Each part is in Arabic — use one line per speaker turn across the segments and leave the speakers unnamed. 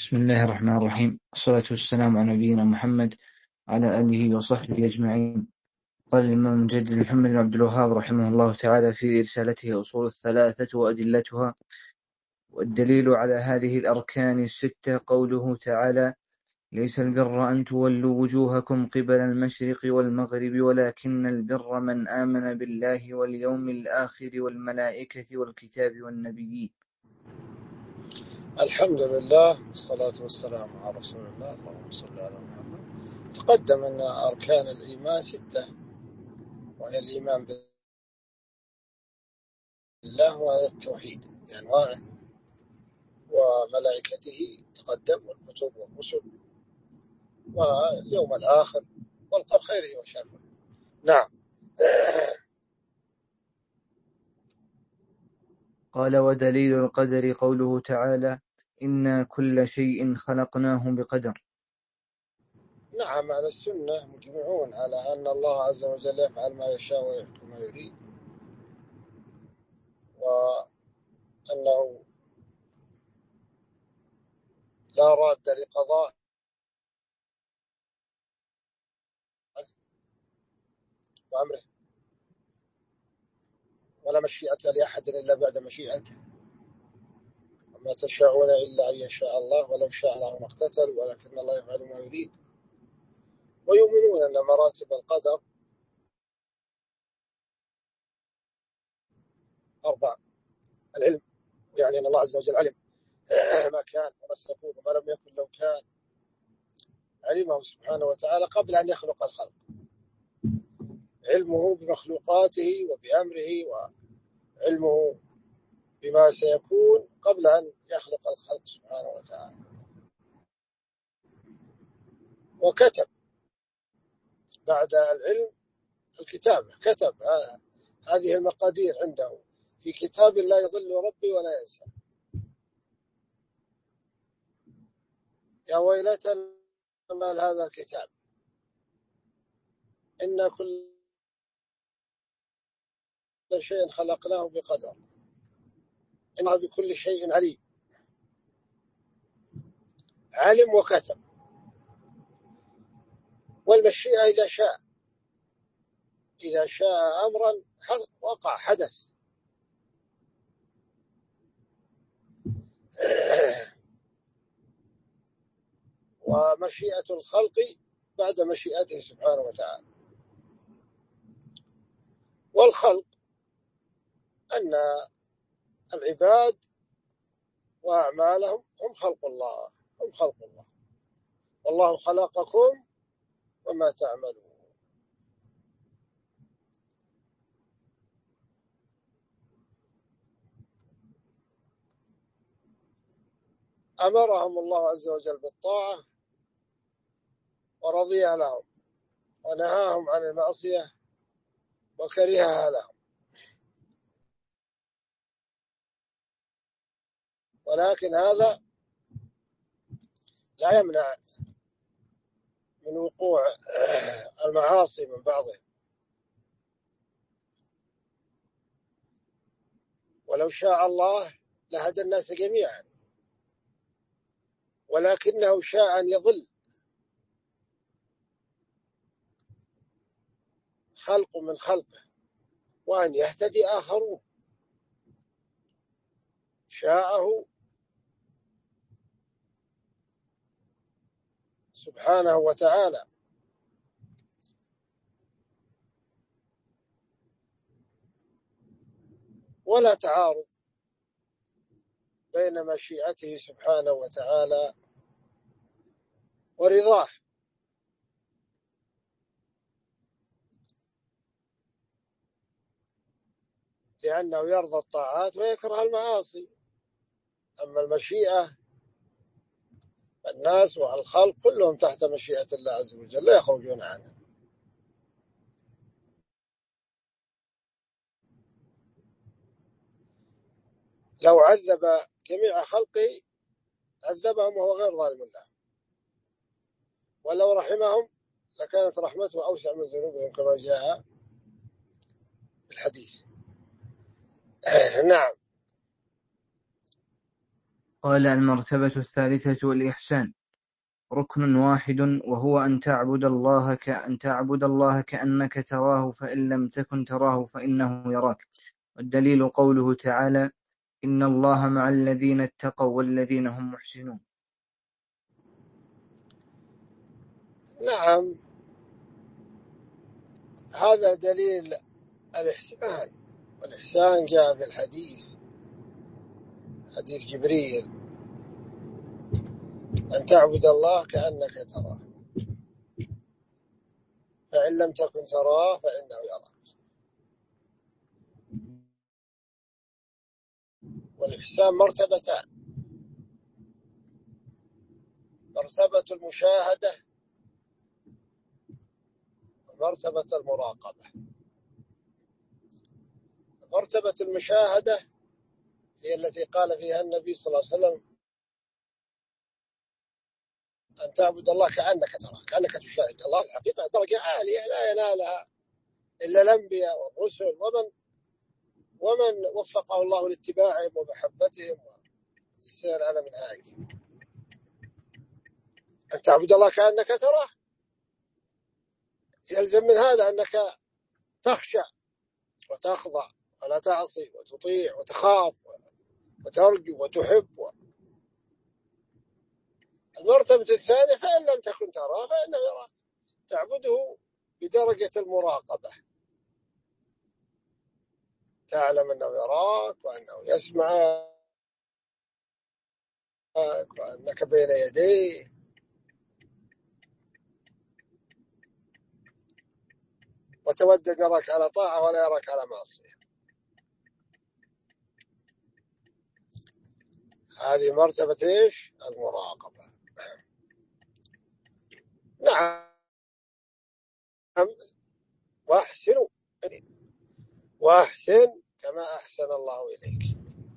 بسم الله الرحمن الرحيم، والصلاة والسلام على نبينا محمد وعلى آله وصحبه أجمعين. قال الإمام المجدد محمد بن عبد الوهاب رحمه الله تعالى في رسالته أصول الثلاثة وأدلتها: والدليل على هذه الأركان الستة قوله تعالى: ليس البر أن تولوا وجوهكم قبل المشرق والمغرب ولكن البر من آمن بالله واليوم الآخر والملائكة والكتاب والنبيين.
الحمد لله والصلاة والسلام على رسول الله. اللهم صل على محمد. تقدم أن أركان الإيمان 6، وهي الإيمان بالله وهذا التوحيد بأنواعه وملائكته تقدم، والكتب والرسل واليوم الآخر والقدر خيره وشره. نعم.
قال: ودليل القدر قوله تعالى: إنا كل شيء خلقناه بقدر.
نعم، أهل السنة مجمعون على أن الله عز وجل يفعل ما يشاء ويحكم ما يريد، وأنه لا راد لقضاء وأمره، ولا مشيئة لأحد إلا بعد مشيئته، وما تشاءون إلا أن يشاء الله، ولو شاء الله ما اقتتلوا ولكن الله يفعل ما يريد. ويؤمنون أن مراتب القدر 4: العلم، يعني أن الله عز وجل علم ما كان وما سيكون وما لم يكن لو كان، علمه سبحانه وتعالى قبل أن يخلق الخلق، علمه بمخلوقاته وبأمره، وعلمه بما سيكون قبل أن يخلق الخلق سبحانه وتعالى. وكتب بعد العلم الكتابة، كتب هذه المقادير عنده في كتاب لا يضل ربي ولا ينسى. يا ويلتى ما هذا الكتاب، إن كل شيء خلقناه بقدر، إنه بكل شيء عليم. علم وكتب. والمشيئة إذا شاء أمرا وقع، حدث. ومشيئة الخلق بعد مشيئته سبحانه وتعالى. والخلق أن العباد وأعمالهم هم خلق الله، هم خلق الله، والله خلقكم وما تعملون. أمرهم الله عز وجل بالطاعة ورضي لهم، ونهاهم عن المعصية وكرهها لهم. ولكن هذا لا يمنع من وقوع المعاصي من بعضهم، ولو شاء الله لهدى الناس جميعا، ولكنه شاء أن يضل خلق من خلقه وأن يهتدي آخرون. شاءه سبحانه وتعالى. ولا تعارض بين مشيئته سبحانه وتعالى ورضاه، لأنه يرضى الطاعات ويكره المعاصي. أما المشيئة الناس والخلق كلهم تحت مشيئة الله عز وجل، لا يخرجون عنها. لو عذب جميع خلقه عذبهم وهو غير ظالم له، ولو رحمهم لكانت رحمته أوسع من ذنوبهم كما جاء في الحديث. نعم.
قال: المرتبة الثالثة الإحسان، ركن واحد، وهو أن تعبد الله كأنك تراه، فإن لم تكن تراه فإنه يراك. والدليل قوله تعالى: إن الله مع الذين اتقوا والذين هم محسنون.
نعم، هذا دليل الإحسان. والإحسان جاء في حديث جبريل: أن تعبد الله كأنك تراه، فإن لم تكن تراه فإنه يراك. والإحسان مرتبتان: مرتبة المشاهدة ومرتبة المراقبة. مرتبة المشاهدة هي التي قال فيها النبي صلى الله عليه وسلم: أن تعبد الله كأنك تراه، كأنك تشاهد الله. الحقيقة درجة عالية لا ينالها إلا الأنبياء والرسل ومن وفقه الله لاتباعهم ومحبتهم والسير على منهاجهم. أن تعبد الله كأنك تراه يلزم من هذا أنك تخشع وتخضع ولا تعصي وتطيع وتخاف وترجو وتحب. المرتبة الثانية: فإن لم تكن تراه فإنه يراك، تعبده بدرجة المراقبة، تعلم أنه يراك وأنه يسمعك وأنك بين يديه، وتودد يراك على طاعة ولا يراك على معصية. هذه مرتبة إيش؟ المراقبة. نعم. وأحسن كما أحسن الله إليك.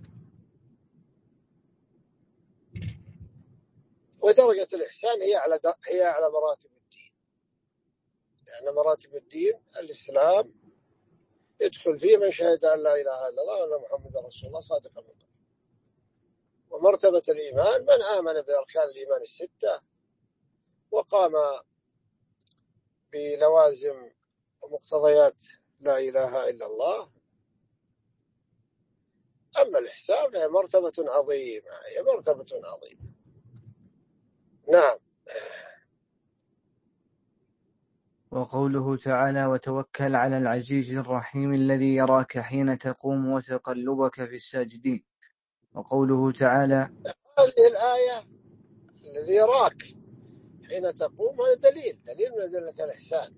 ودرجة الإحسان هي أعلى مراتب الدين. يعني مراتب الدين الإسلام يدخل فيه من شهد أن لا إله إلا الله وأن محمد رسول الله صادقا من قلبه. ومرتبة الإيمان من آمن بأركان الإيمان الستة وقام بلوازم ومقتضيات لا إله إلا الله. أما الإحسان فهي مرتبة عظيمة، هي مرتبة عظيمة. نعم.
وقوله تعالى: وتوكل على العزيز الرحيم الذي يراك حين تقوم وتقلبك في الساجدين. وقوله تعالى:
هذه الآية الذي يراك حين تقوم، هذا دليل من أدلة الإحسان.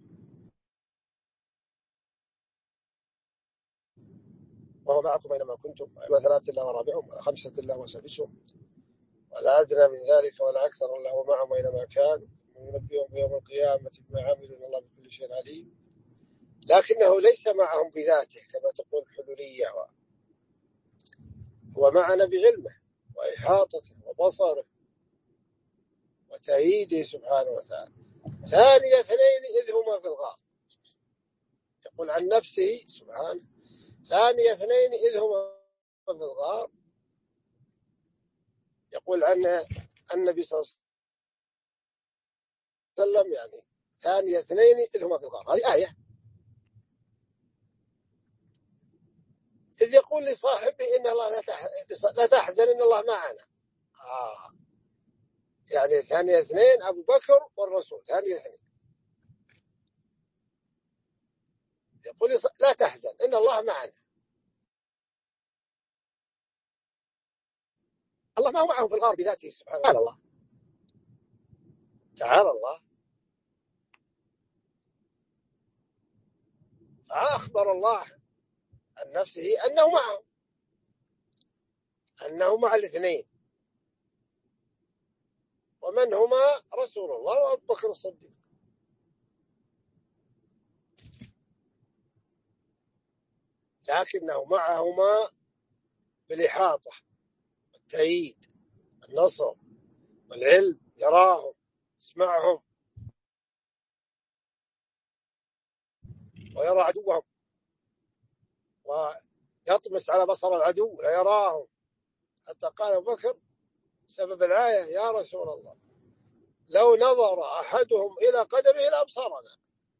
وهو معكم أينما كنتم، وثلاثة الله ورابعهم ولا خمسة الله وسادسهم ولا أدنى من ذلك ولا أكثر إلا هو معهم أينما كان، وينبئهم يوم القيامة بما عملوا إن الله بكل شيء عليم. لكنه ليس معهم بذاته كما تقول الحلولية، هو معنا بعلمه وإحاطته وبصره وتأييده سبحانه وتعالى. ثاني اثنين إذ هما في الغار، يقول عن نفسه سبحانه: ثاني اثنين إذ هما في الغار. يقول عنه النبي صلى الله عليه وسلم يعني ثاني اثنين إذ هما في الغار، هذه آية. إذ يقول لصاحبه إن الله لا تحزن إن الله معنا. يعني ثاني اثنين أبو بكر والرسول، ثاني اثنين. يقول لا تحزن إن الله معنا. الله ما هو معهم في الغار بذاته سبحانه. تعالى الله. فأخبر الله عن نفسه أنه معهم، أنه مع الاثنين. ومن هما؟ رسول الله وأبو بكر الصديق. لكنه معهما بالإحاطة والتأييد والنصر والعلم، يراهم يسمعهم ويرى عدوهم ويطمس على بصر العدو لا يراهم. حتى قال أبو بكر: سبب الآية يا رسول الله لو نظر أحدهم إلى قدمه لأبصرنا،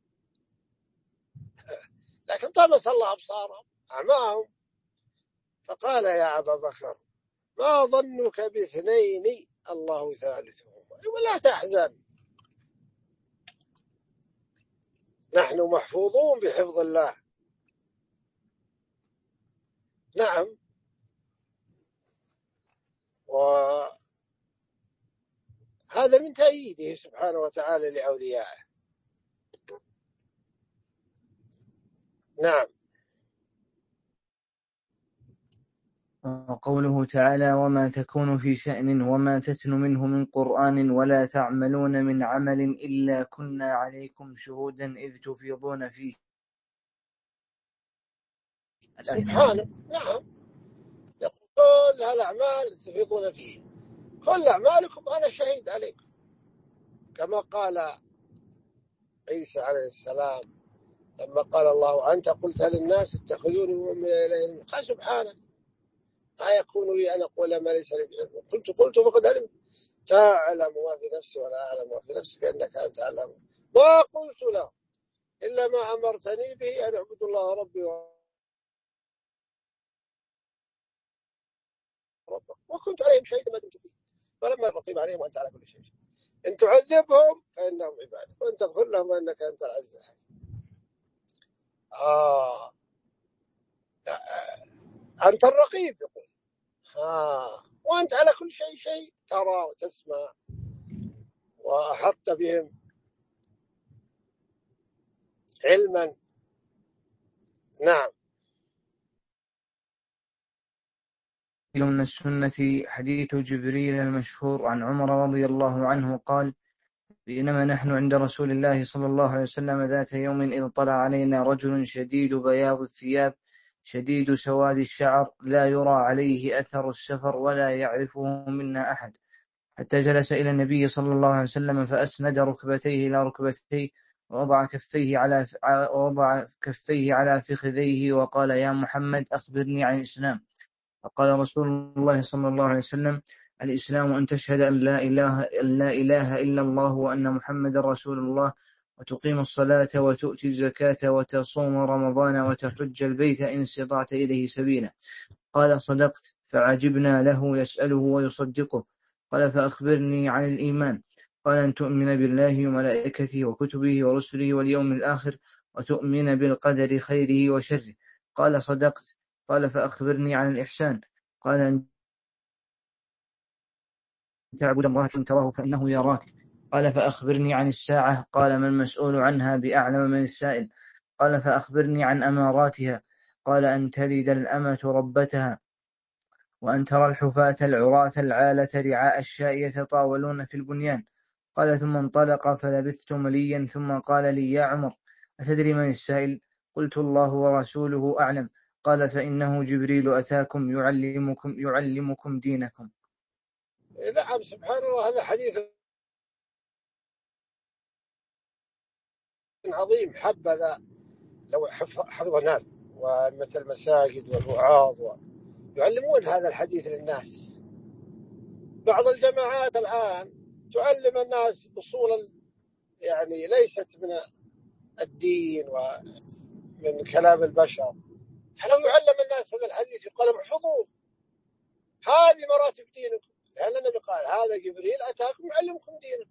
لكن طمس الله أبصارهم أعماهم. فقال يا أبا بكر ما ظنك باثنين الله ثالثهما ولا تحزن، نحن محفوظون بحفظ الله. نعم، وهذا من تأييده سبحانه وتعالى لأوليائه. نعم.
وقوله تعالى وما تكون في شأن وما تتلو منه من قرآن ولا تعملون من عمل إلا كنا عليكم شهودا إذ تفيضون فيه.
سبحانه. نعم، يقول كل هالأعمال تفيضون فيه، كل أعمالكم أنا شهيد عليكم، كما قال عيسى عليه السلام لما قال الله أنت قلت للناس اتخذوني وأمي إليه، قال سبحانك ما يكون لي أن أقول ما ليس لي بعلم، قلت فقد علمت، تعلم ما في نفسي ولا أعلم ما في نفسك إنك أنت تعلم، ما قلت له إلا ما أمرتني به أن أعبد الله ربي وربك وكنت عليهم شهيدا ما دمت فيه، فلما رقيب عليهم وأنت على كل شيء، إن تعذبهم فإنهم عبادك وإن تغفر لهم فإنك أنت العزيز الحكيم. أنت الرقيب يقول وأنت على كل شيء ترى وتسمع وأحط بهم علما. نعم.
من السنة حديث جبريل المشهور عن عمر رضي الله عنه قال بينما نحن عند رسول الله صلى الله عليه وسلم ذات يوم إذ طلع علينا رجل شديد بياض الثياب شديد سواد الشعر لا يرى عليه أثر السفر ولا يعرفه منا أحد، حتى جلس إلى النبي صلى الله عليه وسلم فأسند ركبتيه إلى ركبتيه ووضع كفيه على فخذيه وقال يا محمد أخبرني عن الإسلام. فقال رسول الله صلى الله عليه وسلم الإسلام أن تشهد أن لا إله إلا الله وأن محمد رسول الله وتقيم الصلاة وتؤتي الزكاة وتصوم رمضان وتحج البيت إن استطعت إليه سبيلا. قال صدقت، فعجبنا له يسأله ويصدقه. قال فأخبرني عن الإيمان. قال أن تؤمن بالله وملائكته وكتبه ورسله واليوم الآخر وتؤمن بالقدر خيره وشره. قال صدقت. قال فأخبرني عن الإحسان. قال أن تعبد الله كما تراه فإنه يراك. قال فأخبرني عن الساعة. قال ما المسؤول عنها بأعلم من السائل. قال فأخبرني عن أماراتها. قال أن تلد الأمة ربتها وأن ترى الحفاة العراة العالة رعاء الشاء يتطاولون في البنيان. قال ثم انطلق فلبثت مليا ثم قال لي يا عمر أتدري من السائل؟ قلت الله ورسوله أعلم. قال فإنه جبريل أتاكم يعلمكم دينكم.
نعم، سبحان الله، هذا حديث عظيم. حبذا لو حفظ الناس وأئمة المساجد والوعاظ يعلمون هذا الحديث للناس. بعض الجماعات الآن تعلم الناس أصول يعني ليست من الدين ومن كلام البشر، فلو يعلم الناس هذا الحديث يقال احفظوه، هذه مراتب دينكم، لأن النبي قال هذا جبريل أتاكم يعلمكم دينكم،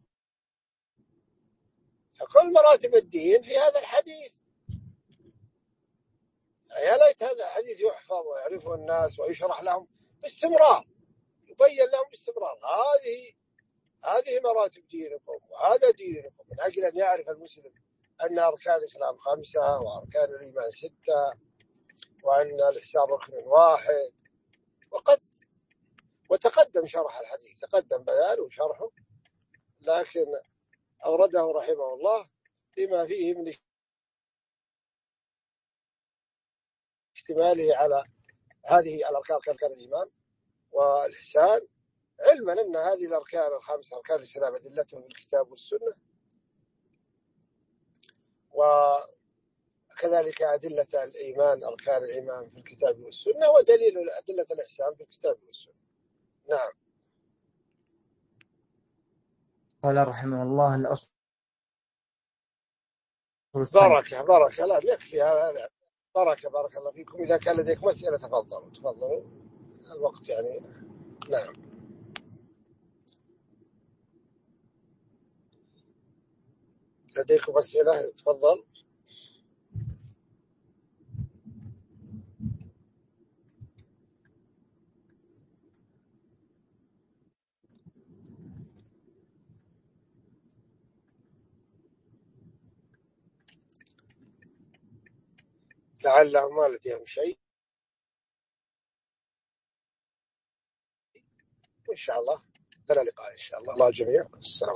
فكل مراتب الدين في هذا الحديث. يا ليت هذا الحديث يحفظ ويعرفه الناس ويشرح لهم باستمرار، يبين لهم باستمرار هذه مراتب دينكم وهذا دينكم، من أجل أن يعرف المسلم أن أركان الإسلام 5 وأركان الإيمان 6 وأن الإحسان ركن واحد. وتقدم شرح الحديث، تقدم بيانه وشرحه، لكن أورده رحمه الله لما فيه من اشتماله على هذه الأركان كأركان الإيمان والإحسان، علما أن هذه الأركان ال5 أركان الإسلام أدلتهم في الكتاب والسنة، وكذلك أدلة الإيمان أركان الإيمان في الكتاب والسنة، ودليل أدلة الإحسان في الكتاب والسنة. نعم.
قال رحمه الله الأصل الثاني.
بركة لا يكفي هذا. بارك الله فيكم. إذا كان لديك مسألة تفضلوا الوقت يعني. نعم لديكم أسئلة تفضل. لعلهم ما لديهم شيء. إن شاء الله لنا لقاء إن شاء الله. الله الجميع. السلام.